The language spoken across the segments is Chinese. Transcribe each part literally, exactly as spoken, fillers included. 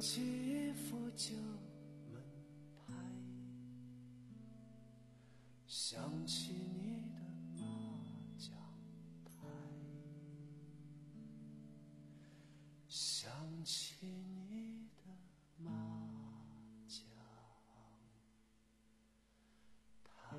起一副旧门牌，想起你的麻将台，想起你的麻将台。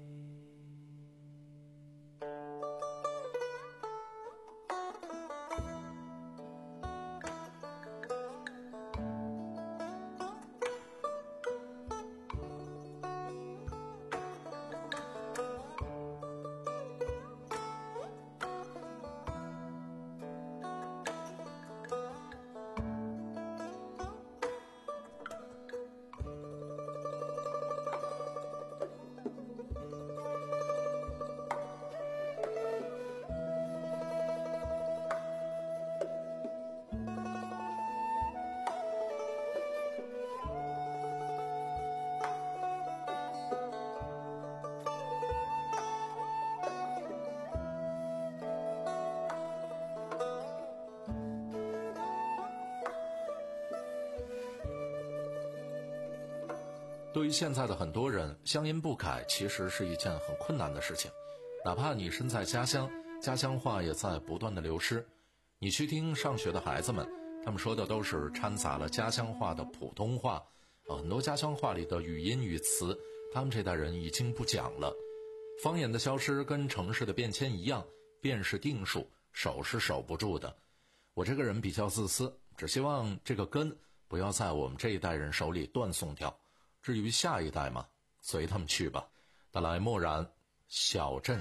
对于现在的很多人，乡音不改其实是一件很困难的事情。哪怕你身在家乡，家乡话也在不断的流失。你去听上学的孩子们，他们说的都是掺杂了家乡话的普通话，呃，很多家乡话里的语音语词，他们这代人已经不讲了。方言的消失跟城市的变迁一样，变是定数，守是守不住的。我这个人比较自私，只希望这个根不要在我们这一代人手里断送掉。至于下一代嘛，随他们去吧。带来漠然小镇。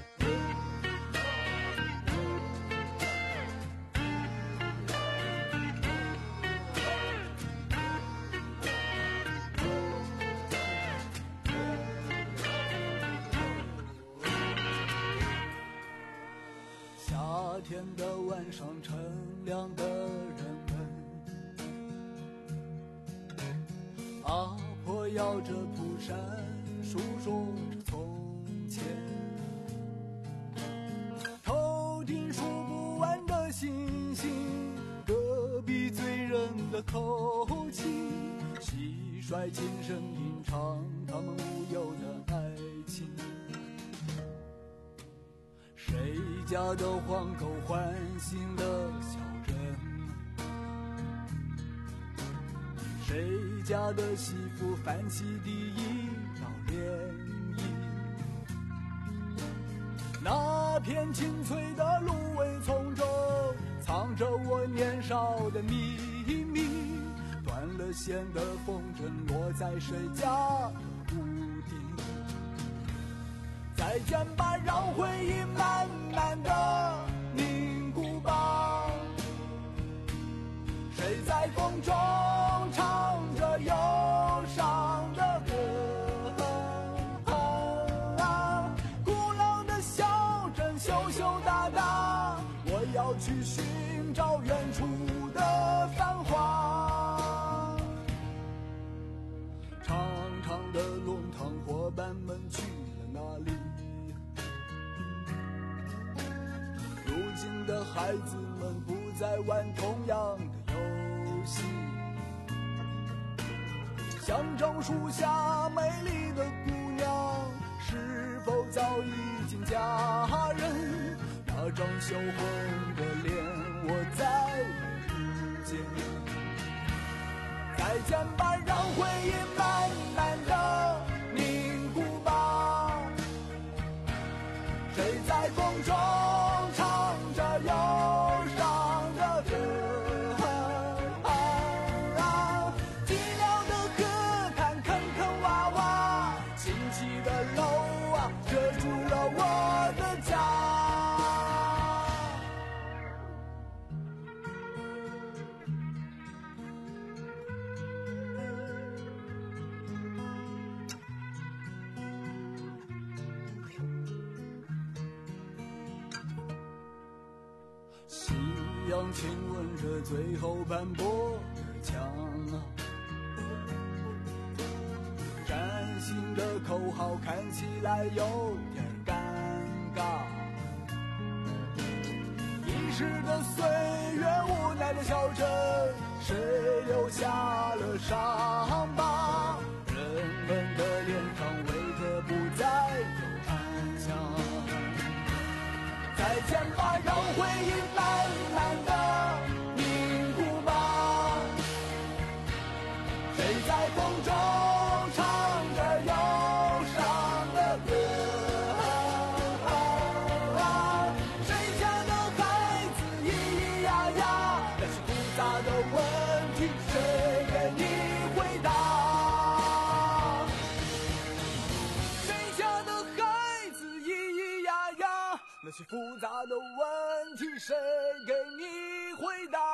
夏天的晚上，乘凉的人们，阿婆摇着蒲扇，诉说着从前，头顶数不完的星星，隔壁醉人的口气，蟋蟀轻声吟唱他们无忧的爱情。谁家的黄狗唤醒了小人，谁家的媳妇泛起第一道涟漪，那片青翠的芦苇丛中藏着我年少的秘密，断了线的风筝落在谁家的屋顶。再见吧，让回忆慢慢的凝固吧，谁在风中唱着忧伤的歌、啊、古老的小镇羞羞答答，我要去寻找远处的繁华。长长的弄堂，伙伴们去了哪里？如今的孩子们不再玩同样的游戏，香樟树下美丽的姑娘是否早已经嫁人？那张羞红的脸我再也不见。再见吧，让回忆慢慢的凝固吧，谁在风中唱着忧伤的歌、啊、寂寥的河滩坑坑洼洼，清晰的楼啊遮住了我的家。夕阳亲吻着最后斑驳的墙啊，崭新的口号看起来有点尴尬，遗失的岁月，无奈的小镇， 谁留下了伤疤？人们的脸上为何不再有安详？再见吧，让回忆慢慢的凝固吧。谁在风中唱着忧伤的歌？谁家的孩子咿咿呀呀？那些复杂的问题，谁给你回答？谁家的孩子咿咿呀呀？那些复杂的问题，谁给你回答？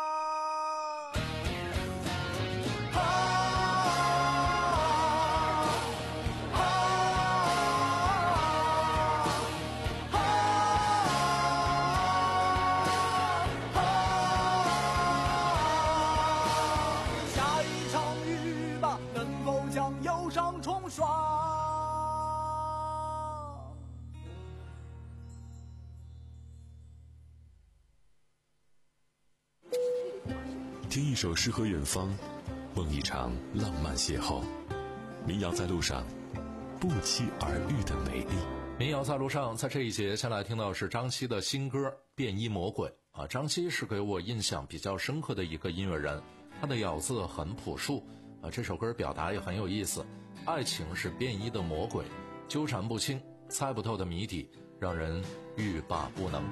听一首诗和远方，梦一场浪漫邂逅。民谣在路上，不期而遇的美丽。 民谣在路上，在这一节先来听到是张希的新歌《便衣魔鬼》啊。张希是给我印象比较深刻的一个音乐人，他的咬字很朴素啊。这首歌表达也很有意思，爱情是便衣的魔鬼，纠缠不清、猜不透的谜底，让人欲罢不能。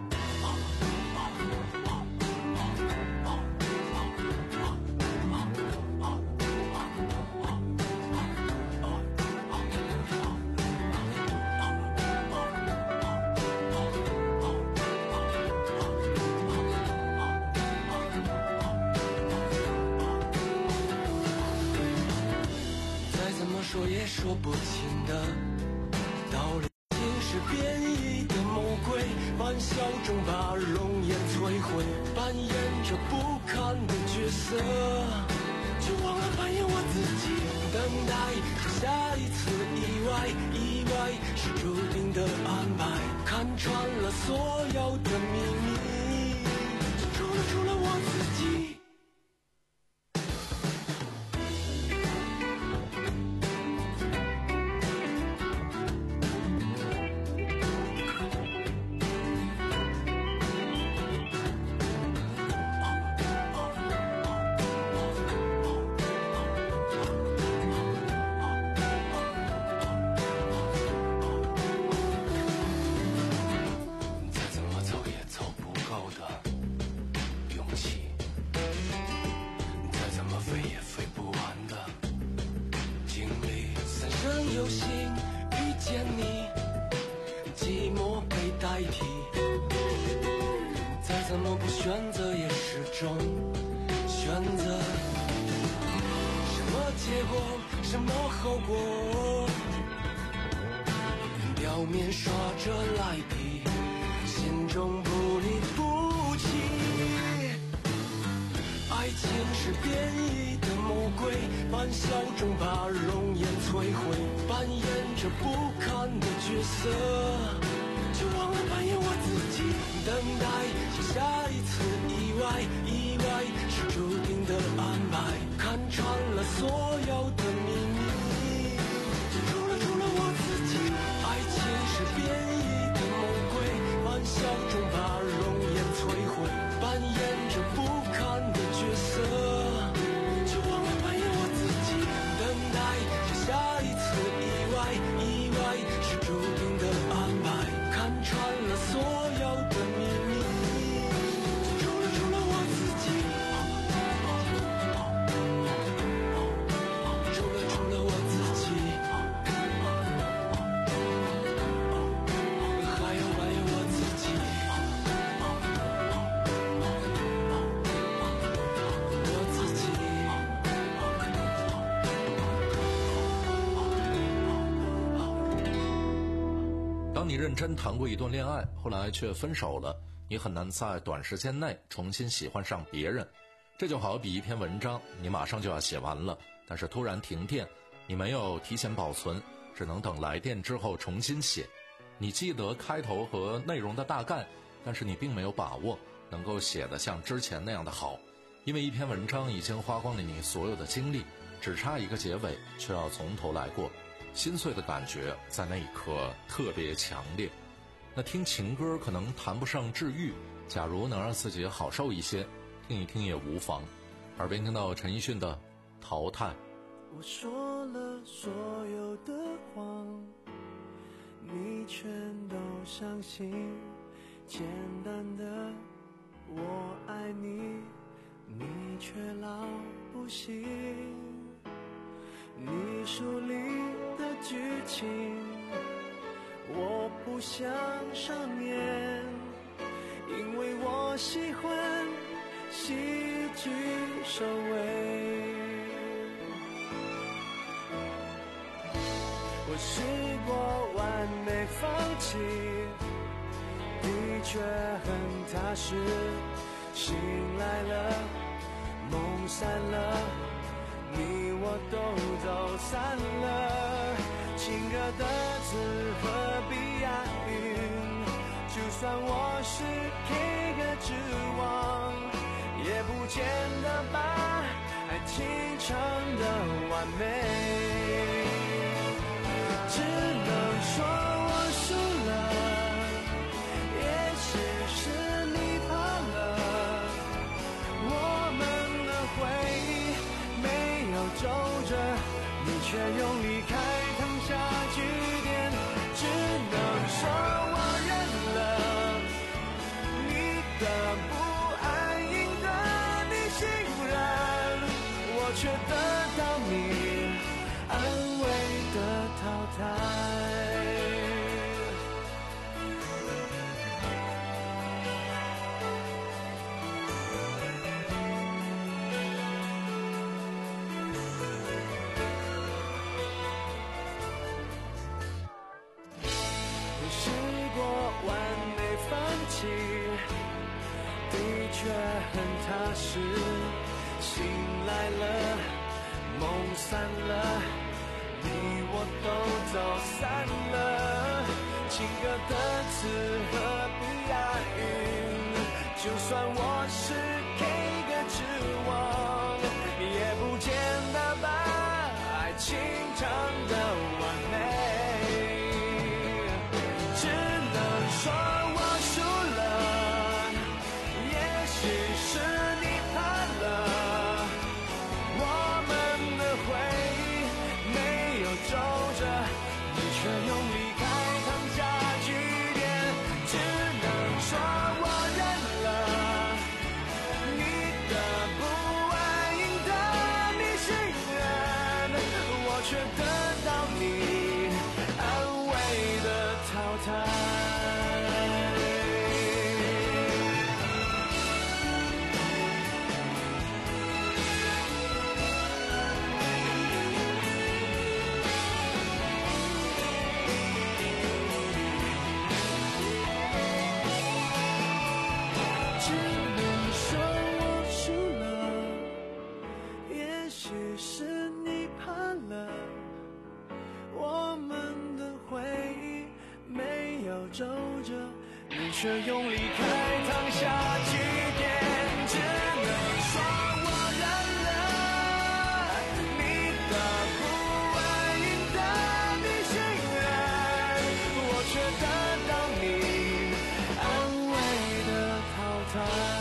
说也说不清的道理，竟是变异的魔鬼，玩笑中把容颜摧毁，扮演着不堪的角色，就忘了扮演我自己，等待着下一次意外，意外是注定的安排，看穿了所有的秘密，除了除了我自己。有幸遇见你，寂寞被代替，再怎么不选择也始终选择。什么结果，什么后果，表面刷着赖皮，心中不离不弃。爱情是变异的魔鬼，玩笑中把容颜摧毁，扮演着不堪的角色，就忘了扮演我自己，等待着下一次意外，意外是注定的安排，看穿了所有的秘密，除了除了我自己。爱情是变异的魔鬼，玩笑中把容颜摧毁，扮演着不堪的角色，就忘了扮演我自己，等待着下一次意外，意外是注定的安排，看穿了所有的秘密，除了除了我自己，除了除了我自己，还有还有我自己。 当你认真谈过一段恋爱，后来却分手了，你很难在短时间内重新喜欢上别人。这就好比一篇文章，你马上就要写完了，但是突然停电，你没有提前保存，只能等来电之后重新写。你记得开头和内容的大概，但是你并没有把握能够写得像之前那样的好。 因为一篇文章已经花光了你所有的精力，只差一个结尾，却要从头来过，心碎的感觉在那一刻特别强烈。那听情歌可能谈不上治愈，假如能让自己好受一些，听一听也无妨。耳边听到陈奕迅的《淘汰》。 我说了所有的谎，你全都相信，简单的我爱你，你却老不信。你书里的剧情我不想上演，因为我喜欢戏剧收尾。我试过完美放弃，的确很踏实，醒来了，梦散了，你我都走散了，情歌的字何必押韵，就算我是 K 歌之王，也不见得把爱情唱得完美，只能说我输了，也许是你怕了，我们的回忆没有皱褶，你却用离开烫下句点，只能说我认了，你的不安赢得你信任，我却得到你安慰的淘汰。我试过完美放弃，的确很踏实，醒来了，梦散了，你我都走散了，情歌的词何必押韵，就算我是 K 歌之王，也不见得把爱情唱得完美，只能说我输了，也许是你怕了，我们的回忆没有皱褶，你却用离开烫下句点，只能说我认了，你的不安赢得你信任，我却得到你安慰的淘汰。只能说我输了，也许是你怕了，我们的回忆没有皱褶，你却用离开烫下句点，只能说我认了，你的不安赢得你信任，我却得到你安慰的淘汰。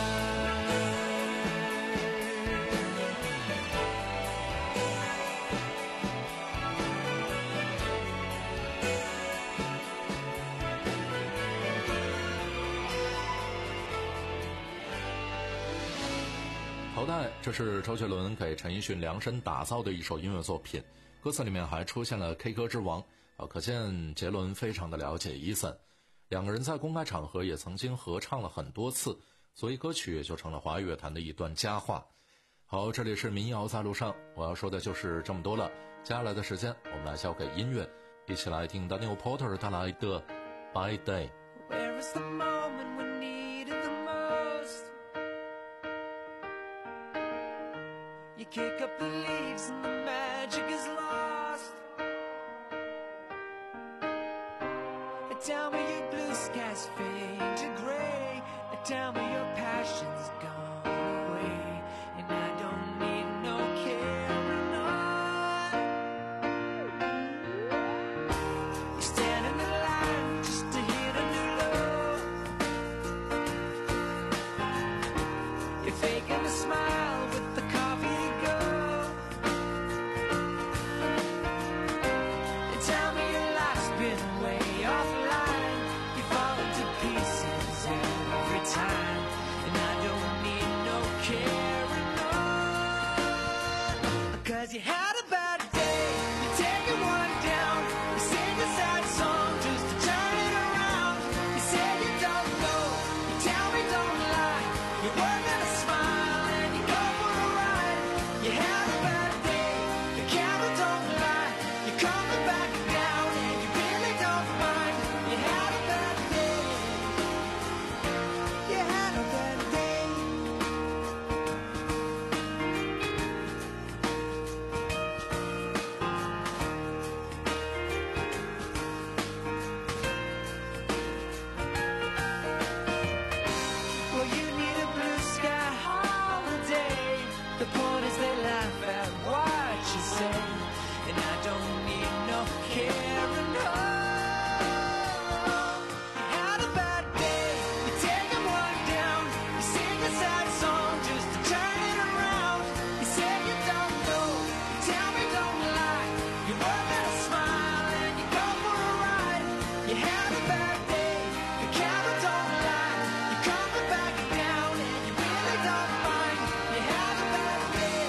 淘汰，这是周杰伦给陈奕迅量身打造的一首音乐作品，歌词里面还出现了 K 歌之王，啊，可见杰伦非常的了解伊森，两个人在公开场合也曾经合唱了很多次，所以歌曲也就成了华语乐坛的一段佳话。好，这里是民谣在路上，我要说的就是这么多了，接下来的时间我们来交给音乐，一起来听 Daniel Porter 带来的 By Day。Where is the moment we need it the most? You kick up the leaves and the magic is lost. Tell me your blue skies fade to gray. Tell me your passion's gone away. You're faking a smile with the coffee girl. You tell me your life's been way offline. You fall into pieces every time, and I don't need no carrying on. Cause you had a bad day, you're taking one down. You sing a sad song just to turn it around. You say you don't know, you tell me don't lie. You're working a smile and you go for a ride. You had a bad day, the camera don't lie. You're coming back down and you really don't mind. You had a bad day, you had a bad day. Well, you need a blue sky holiday. The point is they laugh at what you say, and I don't need no carrying on. You had a bad day, you're taking one down. You sing a sad song just to turn it around. You say you don't know, you tell me don't lie. You're working a smile and you go for a ride. You had a bad day, the camera don't lie. You're coming back down and you really don't mind. You had a bad day.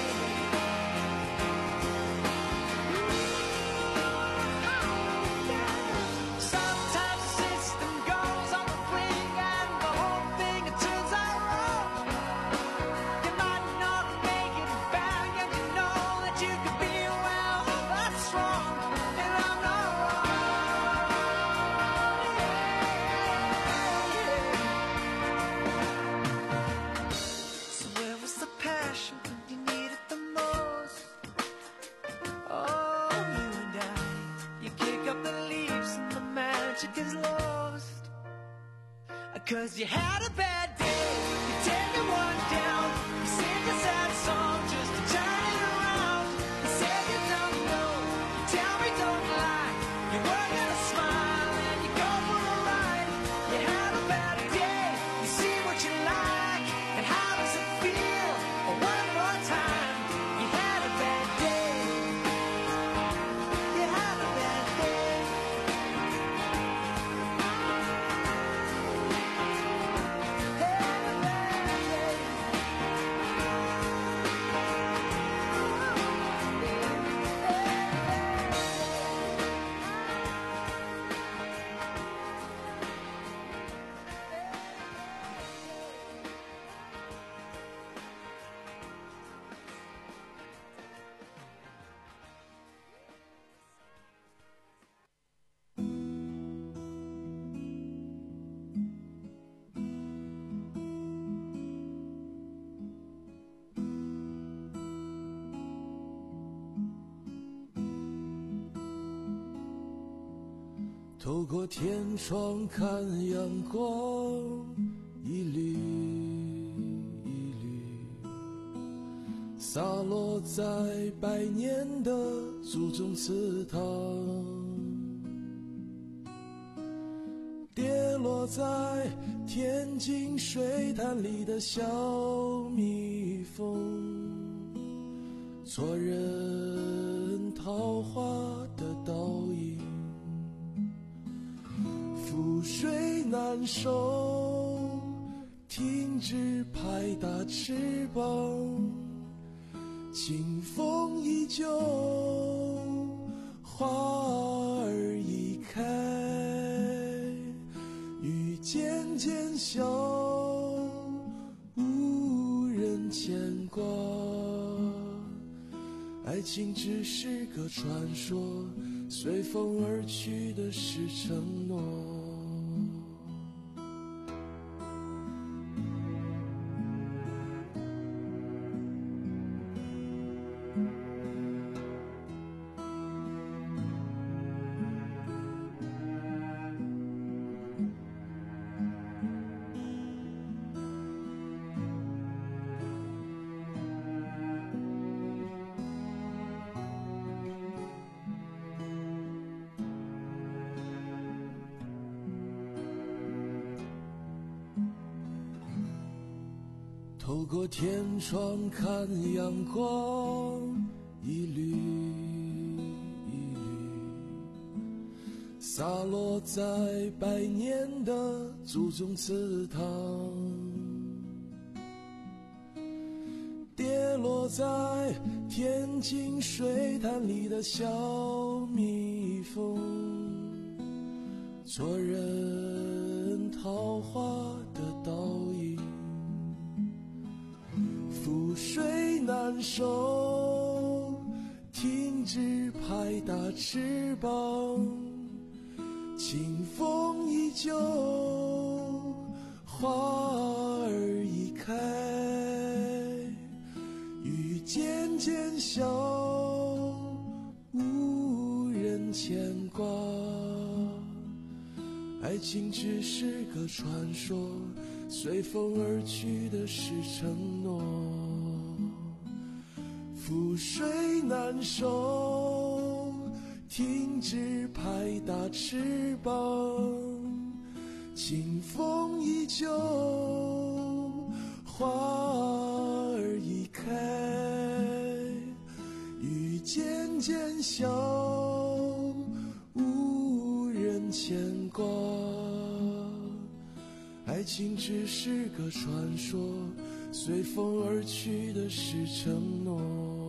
Sometimes the system goes on a fling and the whole thing it turns out wrong. You might not make it back and you know that you could be well, that's wrong, and I'm not wrong. So where was the passion when you needed the most? Oh, you and I, you kick up the leaves and the magic is lost. Cause you had a bad day, you take one down. You sing a sad song just to turn it around. You say you don't know, you tell me don't lie. You're working a smile and you go for a ride. You had a bad day, you see what you like, and how does it feel? Oh, one more time, you had a bad day. You had a bad day. 透过天窗看阳光，一缕一缕洒落在百年的祖宗祠堂，跌落在天津水潭里的小蜜蜂，错认桃花的倒影，覆水难收，停止拍打翅膀，清风依旧，花儿已开，雨渐渐小，无人牵挂，爱情只是个传说，随风而去的是承诺。 透过天窗看阳光一缕一缕洒落在百年的祖宗祠堂，跌落在天津水潭里的小蜜蜂，做人桃花的倒影，覆水难收，停止拍打翅膀，清风依旧，花儿已开，雨渐渐小，无人牵挂，爱情只是个传说，随风而去的是承诺，覆水难收，停止拍打翅膀，清风依旧，花儿已开，雨渐渐小，无人牵挂，爱情只是个传说，随风而去的是承诺，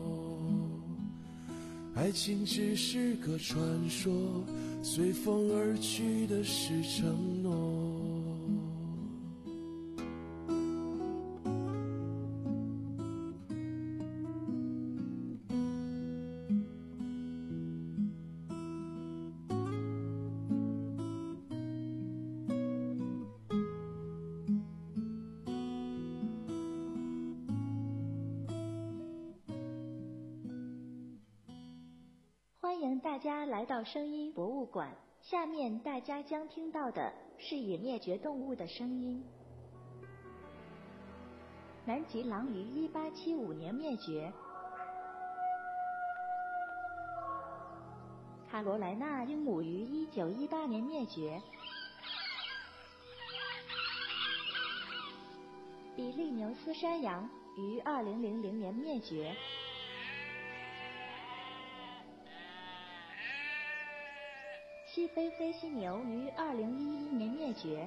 爱情只是个传说，随风而去的是承诺。 欢迎大家来到声音博物馆，下面大家将听到的是已灭绝动物的声音。南极狼于一八七五年灭绝，卡罗莱纳鹦鹉于一九一八年灭绝，比利牛斯山羊于二零零零年灭绝，西非黑犀牛于二零一一年灭绝。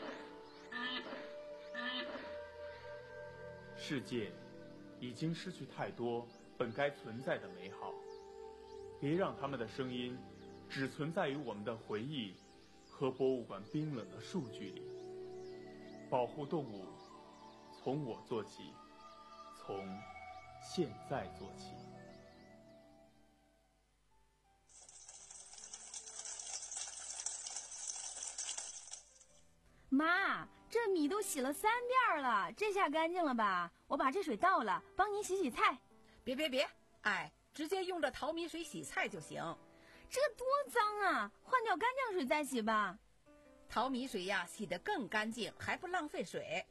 世界已经失去太多本该存在的美好，别让他们的声音只存在于我们的回忆和博物馆冰冷的数据里。保护动物，从我做起，从现在做起。 妈，这米都洗了三遍了，这下干净了吧？我把这水倒了，帮你洗洗菜。 别别别，哎，直接用这淘米水洗菜就行。 这多脏啊，换掉干净水再洗吧。 淘米水呀，洗得更干净，还不浪费水。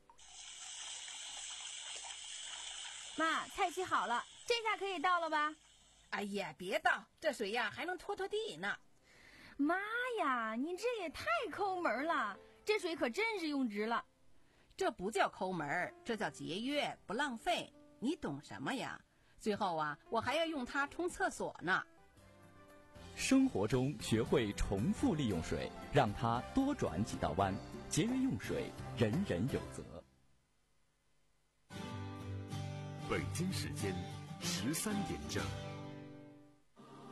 妈，菜洗好了，这下可以倒了吧？ 哎呀，别倒，这水呀还能拖拖地呢。 妈呀，你这也太抠门了，这水可真是用值了。 这不叫抠门，这叫节约，不浪费。你懂什么呀？最后啊，我还要用它冲厕所呢。 生活中学会重复利用水，让它多转几道弯，节约用水，人人有责。 北京时间十三点整。